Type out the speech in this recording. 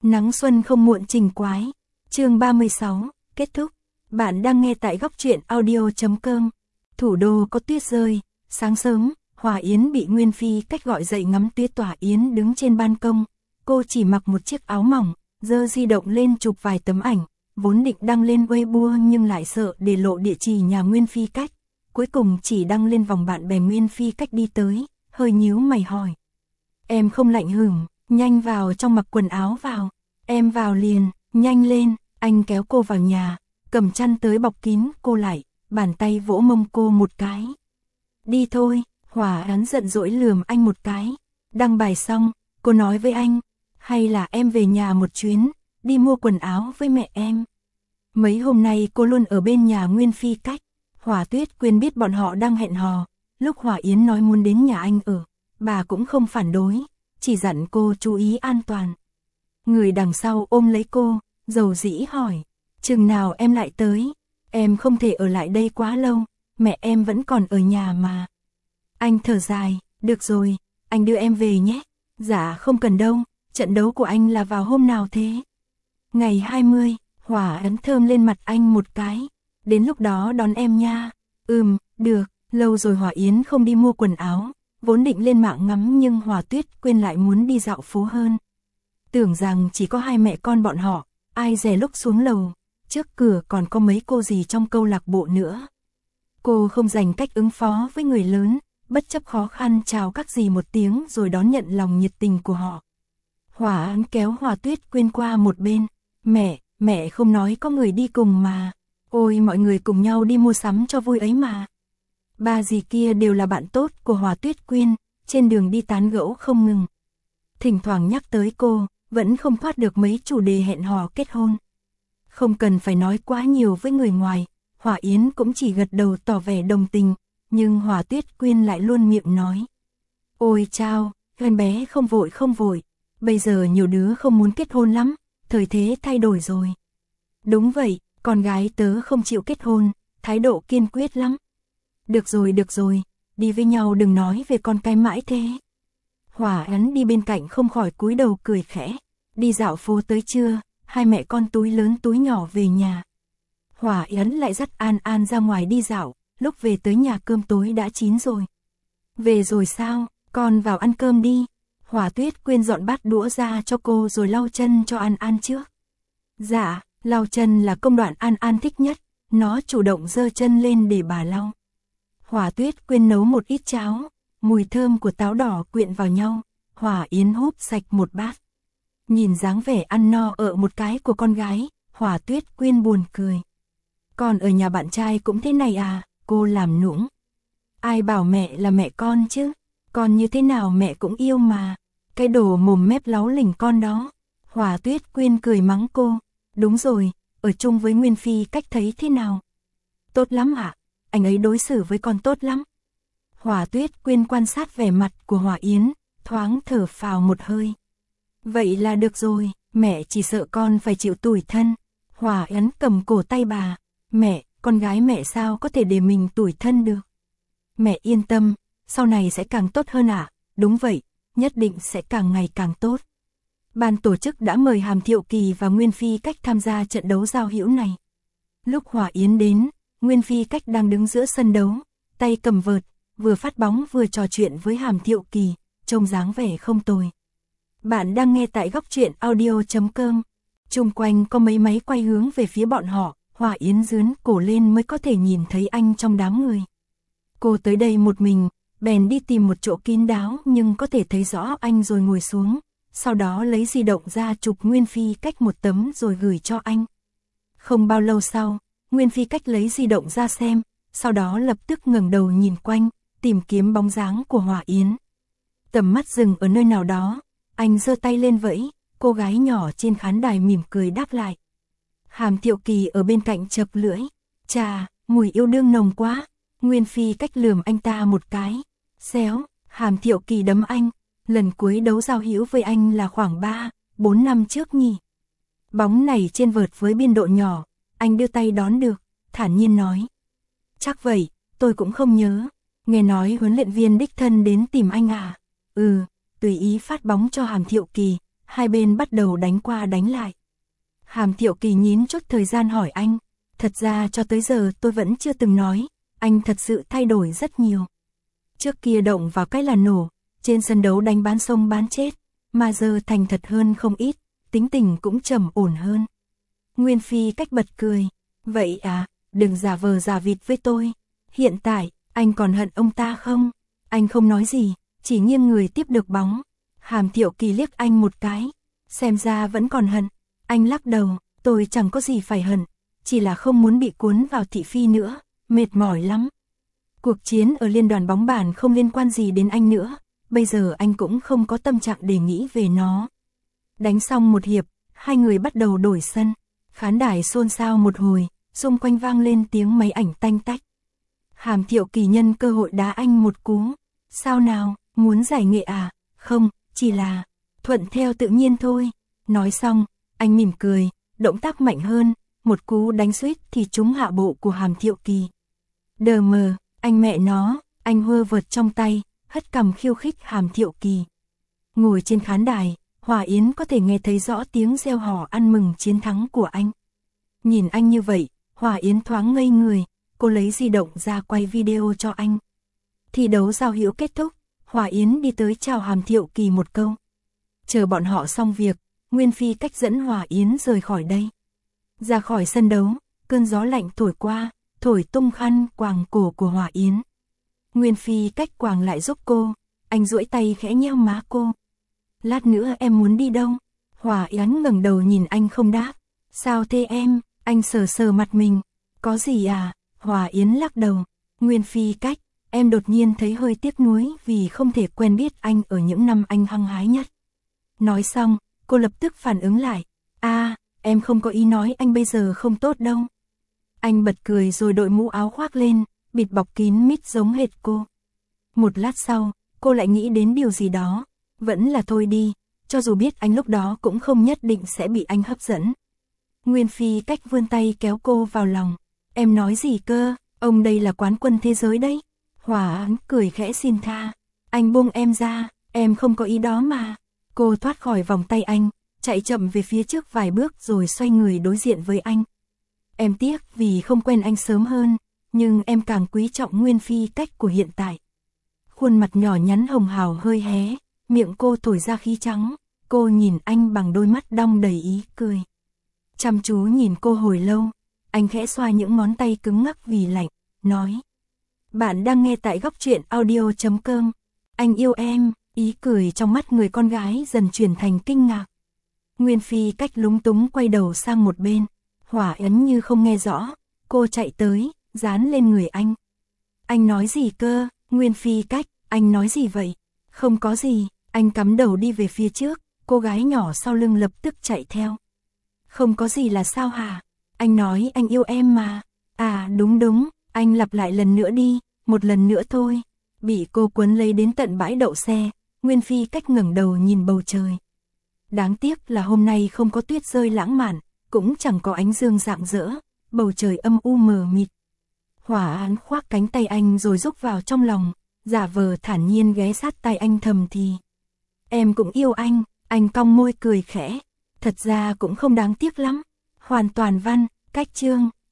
Nắng xuân không muộn trình quái. Chương 36, kết thúc. Bạn đang nghe tại góc truyện audio.com. Thủ đô có tuyết rơi, sáng sớm, Hòa Yến bị Nguyên Phi Cách gọi dậy ngắm tuyết. Tỏa Yến đứng trên ban công, cô chỉ mặc một chiếc áo mỏng, giơ di động lên chụp vài tấm ảnh, vốn định đăng lên Weibo nhưng lại sợ để lộ địa chỉ nhà Nguyên Phi Cách, cuối cùng chỉ đăng lên vòng bạn bè. Nguyên Phi Cách đi tới, hơi nhíu mày hỏi: "Em không lạnh hửng, nhanh vào trong mặc quần áo vào." "Em vào liền, nhanh lên." Anh kéo cô vào nhà, cầm chăn tới bọc kín cô lại, bàn tay vỗ mông cô một cái. "Đi thôi." Hòa Yến giận dỗi lườm anh một cái. Đăng bài xong, cô nói với anh: "Hay là em về nhà một chuyến, đi mua quần áo với mẹ em." Mấy hôm nay cô luôn ở bên nhà Nguyên Phi Cách. Hòa Tuyết Quyên biết bọn họ đang hẹn hò, lúc Hòa Yến nói muốn đến nhà anh ở, bà cũng không phản đối, chỉ dặn cô chú ý an toàn. Người đằng sau ôm lấy cô, dầu dĩ hỏi: "Chừng nào em lại tới? Em không thể ở lại đây quá lâu, mẹ em vẫn còn ở nhà mà." Anh thở dài: "Được rồi, anh đưa em về nhé." "Dạ không cần đâu, trận đấu của anh là vào hôm nào thế?" "Ngày 20, Hòa Yến thơm lên mặt anh một cái. "Đến lúc đó đón em nha." Được." Lâu rồi Hòa Yến không đi mua quần áo, vốn định lên mạng ngắm nhưng Hòa Tuyết Quyên lại muốn đi dạo phố hơn. Tưởng rằng chỉ có hai mẹ con bọn họ, ai dè lúc xuống lầu, trước cửa còn có mấy cô dì trong câu lạc bộ nữa. Cô không dành cách ứng phó với người lớn, bất chấp khó khăn chào các dì một tiếng rồi đón nhận lòng nhiệt tình của họ. Hòa Yến kéo Hòa Tuyết Quyên qua một bên. Mẹ không nói có người đi cùng mà." "Ôi, mọi người cùng nhau đi mua sắm cho vui ấy mà." Ba dì kia đều là bạn tốt của Hòa Tuyết Quyên, trên đường đi tán gẫu không ngừng. Thỉnh thoảng nhắc tới cô, vẫn không thoát được mấy chủ đề hẹn hò kết hôn. Không cần phải nói quá nhiều với người ngoài, Hòa Yến cũng chỉ gật đầu tỏ vẻ đồng tình, nhưng Hòa Tuyết Quyên lại luôn miệng nói: "Ôi chao, em bé không vội, bây giờ nhiều đứa không muốn kết hôn lắm, thời thế thay đổi rồi." "Đúng vậy, con gái tớ không chịu kết hôn, thái độ kiên quyết lắm." Được rồi, đi với nhau đừng nói về con cái mãi thế." Hòa Yến đi bên cạnh không khỏi cúi đầu cười khẽ. Đi dạo phố tới trưa, hai mẹ con túi lớn túi nhỏ về nhà. Hòa Yến lại dắt An ra ngoài đi dạo, lúc về tới nhà cơm tối đã chín rồi. "Về rồi sao, con vào ăn cơm đi." Hòa Tuyết Quyên dọn bát đũa ra cho cô rồi lau chân cho An trước. "Dạ." Lau chân là công đoạn An thích nhất, nó chủ động giơ chân lên để bà lau. Hòa Tuyết Quyên nấu một ít cháo, mùi thơm của táo đỏ quyện vào nhau, Hòa Yến húp sạch một bát. Nhìn dáng vẻ ăn no ở một cái của con gái, Hòa Tuyết Quyên buồn cười. "Con ở nhà bạn trai cũng thế này à?" Cô làm nũng. "Ai bảo mẹ là mẹ con chứ, con như thế nào mẹ cũng yêu mà. Cái đồ mồm mép láu lỉnh con đó." Hòa Tuyết Quyên cười mắng cô. "Đúng rồi, ở chung với Nguyên Phi Cách thấy thế nào?" "Tốt lắm ạ, anh ấy đối xử với con tốt lắm." Hòa Tuyết Quyên quan sát vẻ mặt của Hòa Yến, thoáng thở phào một hơi. "Vậy là được rồi, mẹ chỉ sợ con phải chịu tủi thân." Hòa Yến cầm cổ tay bà. "Mẹ, con gái mẹ sao có thể để mình tủi thân được?" "Mẹ yên tâm, sau này sẽ càng tốt hơn ạ." "Đúng vậy, nhất định sẽ càng ngày càng tốt." Ban tổ chức đã mời Hàm Thiệu Kỳ và Nguyên Phi Cách tham gia trận đấu giao hữu này. Lúc Hòa Yến đến, Nguyên Phi Cách đang đứng giữa sân đấu, tay cầm vợt, vừa phát bóng vừa trò chuyện với Hàm Thiệu Kỳ, trông dáng vẻ không tồi. Bạn đang nghe tại góc truyện audio.com. Chung quanh có mấy máy quay hướng về phía bọn họ, Hòa Yến dướn cổ lên mới có thể nhìn thấy anh trong đám người. Cô tới đây một mình, bèn đi tìm một chỗ kín đáo nhưng có thể thấy rõ anh rồi ngồi xuống, sau đó lấy di động ra chụp Nguyên Phi Cách một tấm rồi gửi cho anh. Không bao lâu sau, Nguyên Phi Cách lấy di động ra xem, sau đó lập tức ngẩng đầu nhìn quanh, tìm kiếm bóng dáng của Hòa Yến. Tầm mắt dừng ở nơi nào đó, anh giơ tay lên vẫy, cô gái nhỏ trên khán đài mỉm cười đáp lại. Hàm Thiệu Kỳ ở bên cạnh chập lưỡi. "Chà, mùi yêu đương nồng quá." Nguyên Phi Cách lườm anh ta một cái. "Xéo." Hàm Thiệu Kỳ đấm anh. "Lần cuối đấu giao hữu với anh là khoảng 3-4 năm trước nhỉ?" "Bóng này trên vợt với biên độ nhỏ, anh đưa tay đón được." Thản nhiên nói. "Chắc vậy, tôi cũng không nhớ. Nghe nói huấn luyện viên đích thân đến tìm anh à?" "Ừ." Tùy ý phát bóng cho Hàm Thiệu Kỳ, hai bên bắt đầu đánh qua đánh lại. Hàm Thiệu Kỳ nhín chút thời gian hỏi anh, thật ra cho tới giờ tôi vẫn chưa từng nói, anh thật sự thay đổi rất nhiều. Trước kia động vào cái là nổ, trên sân đấu đánh bán sông bán chết, mà giờ thành thật hơn không ít, tính tình cũng trầm ổn hơn. Nguyên Phi Cách bật cười, vậy à, đừng giả vờ giả vịt với tôi. Hiện tại, anh còn hận ông ta không? Anh không nói gì, chỉ nghiêng người tiếp được bóng. Hàm Thiệu Kỳ liếc anh một cái, xem ra vẫn còn hận. Anh lắc đầu, tôi chẳng có gì phải hận, chỉ là không muốn bị cuốn vào thị phi nữa, mệt mỏi lắm. Cuộc chiến ở liên đoàn bóng bàn không liên quan gì đến anh nữa, bây giờ anh cũng không có tâm trạng để nghĩ về nó. Đánh xong một hiệp, hai người bắt đầu đổi sân, khán đài xôn xao một hồi, xung quanh vang lên tiếng máy ảnh tanh tách. Hàm Thiệu Kỳ nhân cơ hội đá anh một cú, sao nào, muốn giải nghệ à? Không, chỉ là thuận theo tự nhiên thôi. Nói xong, anh mỉm cười, động tác mạnh hơn, một cú đánh suýt thì trúng hạ bộ của Hàm Thiệu Kỳ. Đờ mờ, anh mẹ nó, anh hơ vợt trong tay, hất cằm khiêu khích Hàm Thiệu Kỳ. Ngồi trên khán đài, Hòa Yến có thể nghe thấy rõ tiếng reo hò ăn mừng chiến thắng của anh. Nhìn anh như vậy, Hòa Yến thoáng ngây người, cô lấy di động ra quay video cho anh. Thi đấu giao hữu kết thúc, Hòa Yến đi tới chào Hàm Thiệu Kỳ một câu. Chờ bọn họ xong việc, Nguyên Phi Cách dẫn Hòa Yến rời khỏi đây. Ra khỏi sân đấu, cơn gió lạnh thổi qua, thổi tung khăn quàng cổ của Hòa Yến. Nguyên Phi Cách quàng lại giúp cô, anh duỗi tay khẽ nheo má cô. Lát nữa em muốn đi đâu? Hòa Yến ngẩng đầu nhìn anh không đáp. Sao thế em? Anh sờ sờ mặt mình. Có gì à? Hòa Yến lắc đầu. Nguyên Phi Cách, em đột nhiên thấy hơi tiếc nuối vì không thể quen biết anh ở những năm anh hăng hái nhất. Nói xong, cô lập tức phản ứng lại. Em không có ý nói anh bây giờ không tốt đâu. Anh bật cười rồi đội mũ áo khoác lên, bịt bọc kín mít giống hệt cô. Một lát sau, cô lại nghĩ đến điều gì đó. Vẫn là thôi đi, cho dù biết anh lúc đó cũng không nhất định sẽ bị anh hấp dẫn. Nguyên Phi Cách vươn tay kéo cô vào lòng. Em nói gì cơ, ông đây là quán quân thế giới đấy. Hòa Yến cười khẽ xin tha. Anh buông em ra, em không có ý đó mà. Cô thoát khỏi vòng tay anh, chạy chậm về phía trước vài bước rồi xoay người đối diện với anh. Em tiếc vì không quen anh sớm hơn, nhưng em càng quý trọng Nguyên Phi Cách của hiện tại. Khuôn mặt nhỏ nhắn hồng hào hơi hé, miệng cô thổi ra khí trắng, cô nhìn anh bằng đôi mắt đong đầy ý cười. Chăm chú nhìn cô hồi lâu, anh khẽ xoa những ngón tay cứng ngắc vì lạnh, nói. Bạn đang nghe tại Góc Truyện Audio.com. Anh yêu em, ý cười trong mắt người con gái dần chuyển thành kinh ngạc. Nguyên Phi Cách lúng túng quay đầu sang một bên, Hòa Yến như không nghe rõ, cô chạy tới, dán lên người anh. Anh nói gì cơ, Nguyên Phi Cách, anh nói gì vậy? Không có gì, anh cắm đầu đi về phía trước, cô gái nhỏ sau lưng lập tức chạy theo. Không có gì là sao hả? Anh nói anh yêu em mà. Đúng, anh lặp lại lần nữa đi, một lần nữa thôi. Bị cô cuốn lấy đến tận bãi đậu xe, Nguyên Phi Cách ngẩng đầu nhìn bầu trời. Đáng tiếc là hôm nay không có tuyết rơi lãng mạn, cũng chẳng có ánh dương rạng rỡ, bầu trời âm u mờ mịt. Hòa Yến khoác cánh tay anh rồi rúc vào trong lòng, giả vờ thản nhiên ghé sát tai anh thầm thì. Em cũng yêu anh cong môi cười khẽ. Thật ra cũng không đáng tiếc lắm. Hoàn toàn văn, Cách chương.